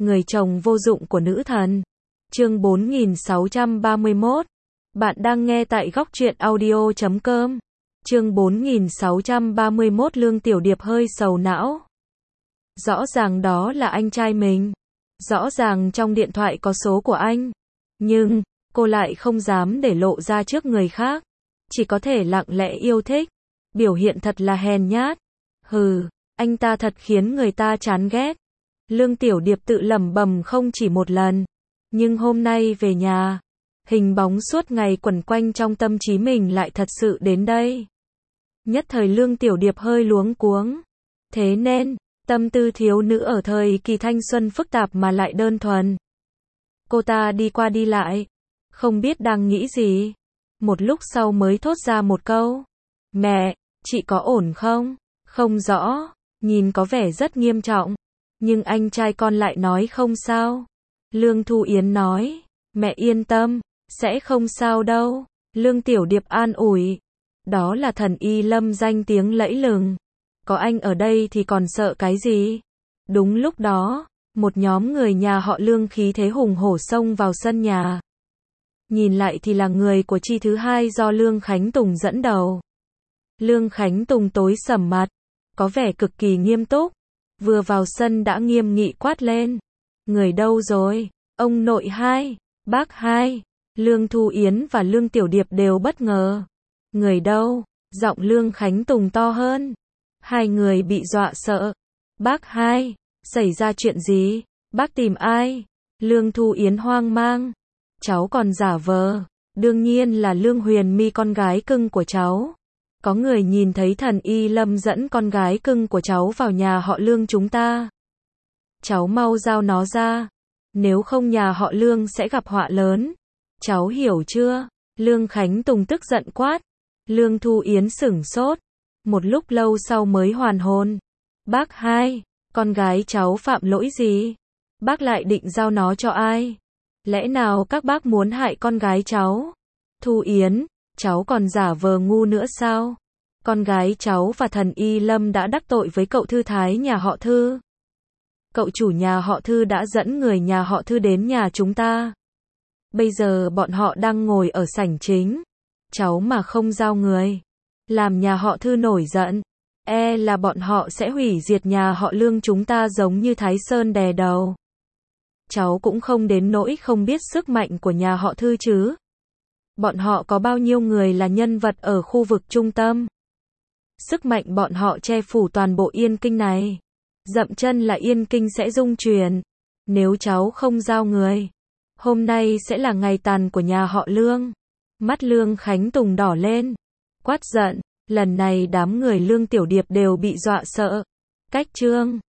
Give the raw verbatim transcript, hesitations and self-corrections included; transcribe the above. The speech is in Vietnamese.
Người chồng vô dụng của nữ thần. Chương bốn nghìn sáu trăm ba mươi mốt. Bạn đang nghe tại góc truyện audio chấm com. Chương bốn nghìn sáu trăm ba mươi mốt. Lương Tiểu Điệp hơi sầu não. Rõ ràng đó là anh trai mình. Rõ ràng trong điện thoại có số của anh. Nhưng, cô lại không dám để lộ ra trước người khác. Chỉ có thể lặng lẽ yêu thích. Biểu hiện thật là hèn nhát. Hừ, anh ta thật khiến người ta chán ghét. Lương Tiểu Điệp tự lẩm bẩm không chỉ một lần. Nhưng hôm nay về nhà, hình bóng suốt ngày quẩn quanh trong tâm trí mình lại thật sự đến đây. Nhất thời Lương Tiểu Điệp hơi luống cuống. Thế nên, tâm tư thiếu nữ ở thời kỳ thanh xuân phức tạp mà lại đơn thuần. Cô ta đi qua đi lại, không biết đang nghĩ gì. Một lúc sau mới thốt ra một câu. Mẹ, chị có ổn không? Không rõ, nhìn có vẻ rất nghiêm trọng. Nhưng anh trai con lại nói không sao. Lương Thu Yến nói, mẹ yên tâm, sẽ không sao đâu. Lương Tiểu Điệp an ủi, đó là thần y Lâm danh tiếng lẫy lừng. Có anh ở đây thì còn sợ cái gì? Đúng lúc đó, một nhóm người nhà họ Lương khí thế hùng hổ xông vào sân nhà. Nhìn lại thì là người của chi thứ hai do Lương Khánh Tùng dẫn đầu. Lương Khánh Tùng tối sầm mặt, có vẻ cực kỳ nghiêm túc. Vừa vào sân đã nghiêm nghị quát lên. Người đâu rồi? Ông nội hai, bác hai. Lương Thu Yến và Lương Tiểu Điệp đều bất ngờ. Người đâu? Giọng Lương Khánh Tùng to hơn. Hai người bị dọa sợ. Bác hai, xảy ra chuyện gì? Bác tìm ai? Lương Thu Yến hoang mang. Cháu còn giả vờ. Đương nhiên là Lương Huyền My, con gái cưng của cháu. Có người nhìn thấy thần y Lâm dẫn con gái cưng của cháu vào nhà họ Lương chúng ta. Cháu mau giao nó ra. Nếu không nhà họ Lương sẽ gặp họa lớn. Cháu hiểu chưa? Lương Khánh Tùng tức giận quát. Lương Thu Yến sửng sốt. Một lúc lâu sau mới hoàn hồn. Bác hai, con gái cháu phạm lỗi gì? Bác lại định giao nó cho ai? Lẽ nào các bác muốn hại con gái cháu? Thu Yến, cháu còn giả vờ ngu nữa sao? Con gái cháu và thần y Lâm đã đắc tội với cậu Thư Thái nhà họ Thư. Cậu chủ nhà họ Thư đã dẫn người nhà họ Thư đến nhà chúng ta. Bây giờ bọn họ đang ngồi ở sảnh chính. Cháu mà không giao người, làm nhà họ Thư nổi giận, e là bọn họ sẽ hủy diệt nhà họ Lương chúng ta giống như Thái Sơn đè đầu. Cháu cũng không đến nỗi không biết sức mạnh của nhà họ Thư chứ. Bọn họ có bao nhiêu người là nhân vật ở khu vực trung tâm. Sức mạnh bọn họ che phủ toàn bộ Yên Kinh này. Dậm chân là Yên Kinh sẽ rung chuyển. Nếu cháu không giao người, hôm nay sẽ là ngày tàn của nhà họ Lương. Mắt Lương Khánh Tùng đỏ lên. Quát giận, lần này đám người Lương Tiểu Điệp đều bị dọa sợ. Cách chương